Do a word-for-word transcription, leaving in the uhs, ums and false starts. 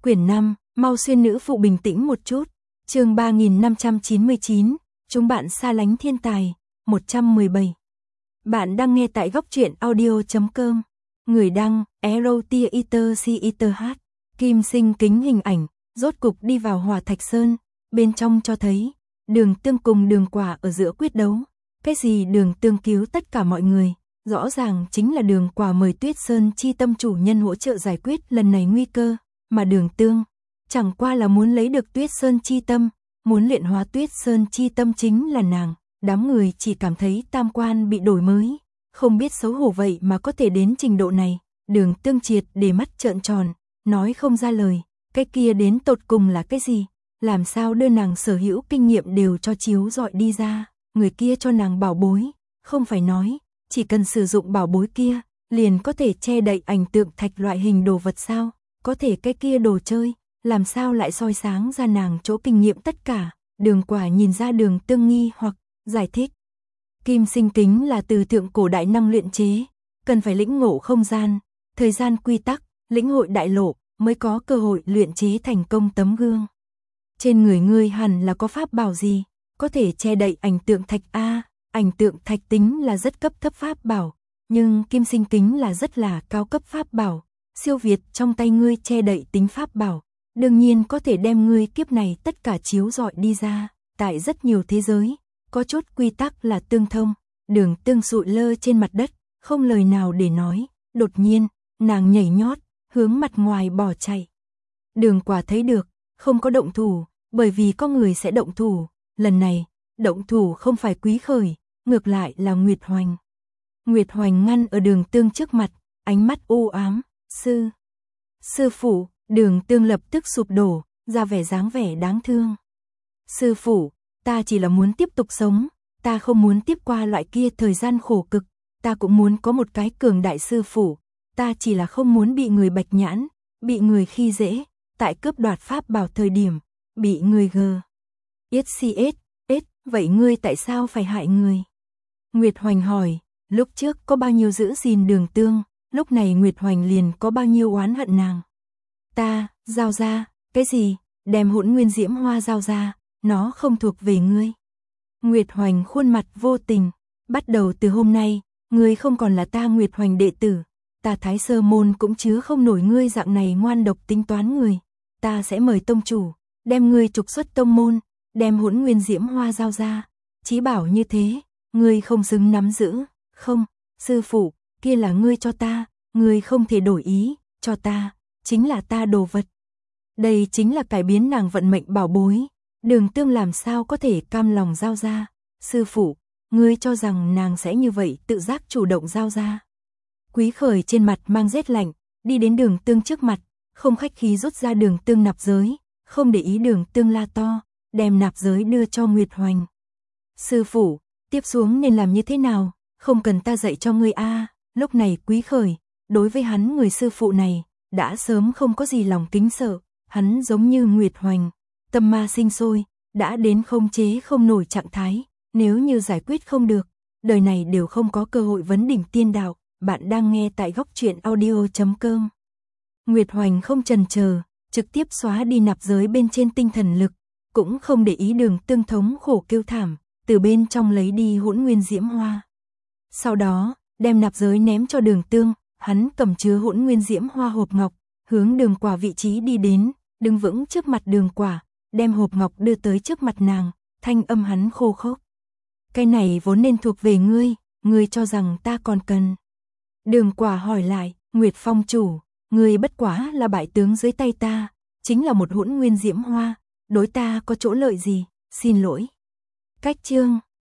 Quyển năm, mau xuyên nữ phụ bình tĩnh một chút. Chương ba nghìn năm trăm chín mươi chín, chúng bạn xa lánh thiên tài, một trăm mười bảy. Bạn đang nghe tại góc truyện audio chấm com. Người đăng, Erotia Eater C Eater H. Kim Sinh kính hình ảnh, rốt cục đi vào Hỏa Thạch Sơn, bên trong cho thấy, Đường Tương cùng Đường Quả ở giữa quyết đấu. Cái gì Đường Tương cứu tất cả mọi người, rõ ràng chính là Đường Quả mời Tuyết Sơn chi tâm chủ nhân hỗ trợ giải quyết lần này nguy cơ, mà Đường Tương chẳng qua là muốn lấy được Tuyết Sơn chi tâm, muốn luyện hóa Tuyết Sơn chi tâm chính là nàng. Đám người chỉ cảm thấy tam quan bị đổi mới, không biết xấu hổ vậy mà có thể đến trình độ này. Đường Tương triệt để mắt trợn tròn, nói không ra lời, cái kia đến tột cùng là cái gì, làm sao đưa nàng sở hữu kinh nghiệm đều cho chiếu dọi đi ra, người kia cho nàng bảo bối, không phải nói, chỉ cần sử dụng bảo bối kia, liền có thể che đậy ảnh tượng thạch loại hình đồ vật sao, có thể cái kia đồ chơi, làm sao lại soi sáng ra nàng chỗ kinh nghiệm tất cả. Đường Quả nhìn ra Đường Tương nghi hoặc giải thích. Kim Sinh kính là từ thượng cổ đại năng luyện chế, cần phải lĩnh ngộ không gian, thời gian quy tắc, lĩnh hội đại lộ, mới có cơ hội luyện chế thành công tấm gương. Trên người ngươi hẳn là có pháp bảo gì, có thể che đậy ảnh tượng thạch a, ảnh tượng thạch tính là rất cấp thấp pháp bảo, nhưng Kim Sinh kính là rất là cao cấp pháp bảo, siêu việt trong tay ngươi che đậy tính pháp bảo, đương nhiên có thể đem ngươi kiếp này tất cả chiếu rọi đi ra, tại rất nhiều thế giới. Có chút quy tắc là tương thông. Đường Tương sụi lơ trên mặt đất, không lời nào để nói, đột nhiên, nàng nhảy nhót, hướng mặt ngoài bỏ chạy. Đường Quả thấy được, không có động thủ, bởi vì có người sẽ động thủ, lần này, động thủ không phải Quý Khởi, ngược lại là Nguyệt Hoành. Nguyệt Hoành ngăn ở Đường Tương trước mặt, ánh mắt u ám, sư, sư phụ. Đường Tương lập tức sụp đổ, ra vẻ dáng vẻ đáng thương. Sư phụ, ta chỉ là muốn tiếp tục sống, ta không muốn tiếp qua loại kia thời gian khổ cực, ta cũng muốn có một cái cường đại sư phụ, ta chỉ là không muốn bị người bạch nhãn, bị người khi dễ, tại cướp đoạt pháp bảo thời điểm, bị người gờ. ét xê ét, ết, vậy ngươi tại sao phải hại người? Nguyệt Hoành hỏi, lúc trước có bao nhiêu giữ gìn Đường Tương, lúc này Nguyệt Hoành liền có bao nhiêu oán hận nàng. Ta, giao ra, cái gì, đem Hỗn Nguyên Diễm Hoa giao ra, nó không thuộc về ngươi. Nguyệt Hoành khuôn mặt vô tình, bắt đầu từ hôm nay, ngươi không còn là ta Nguyệt Hoành đệ tử, ta Thái Sơ môn cũng chứa không nổi ngươi dạng này ngoan độc tính toán người, ta sẽ mời tông chủ, đem ngươi trục xuất tông môn, đem Hỗn Nguyên Diễm Hoa giao ra, chí bảo như thế, ngươi không xứng nắm giữ, không, sư phụ, kia là ngươi cho ta, ngươi không thể đổi ý, cho ta, chính là ta đồ vật. Đây chính là cải biến nàng vận mệnh bảo bối. Đường Tương làm sao có thể cam lòng giao ra, sư phụ, ngươi cho rằng nàng sẽ như vậy tự giác chủ động giao ra. Quý Khởi trên mặt mang rét lạnh, đi đến Đường Tương trước mặt, không khách khí rút ra Đường Tương nạp giới, không để ý Đường Tương la to, đem nạp giới đưa cho Nguyệt Hoành. Sư phụ, tiếp xuống nên làm như thế nào, không cần ta dạy cho ngươi a. Lúc này Quý Khởi, đối với hắn người sư phụ này, đã sớm không có gì lòng kính sợ, hắn giống như Nguyệt Hoành. Tâm ma sinh sôi, đã đến không chế không nổi trạng thái, nếu như giải quyết không được, đời này đều không có cơ hội vấn đỉnh tiên đạo. Bạn đang nghe tại góc truyện audio chấm com. Nguyệt Hoành không chần chờ, trực tiếp xóa đi nạp giới bên trên tinh thần lực, cũng không để ý Đường Tương thống khổ kêu thảm, từ bên trong lấy đi Hỗn Nguyên Diễm Hoa. Sau đó, đem nạp giới ném cho Đường Tương, hắn cầm chứa Hỗn Nguyên Diễm Hoa hộp ngọc, hướng Đường Quả vị trí đi đến, đứng vững trước mặt Đường Quả. Đem hộp ngọc đưa tới trước mặt nàng, thanh âm hắn khô khốc. Cái này vốn nên thuộc về ngươi, ngươi cho rằng ta còn cần. Đường Quả hỏi lại, Nguyệt Phong chủ, ngươi bất quá là bại tướng dưới tay ta, chính là một Hỗn Nguyên Diễm Hoa, đối ta có chỗ lợi gì, xin lỗi. Cách chương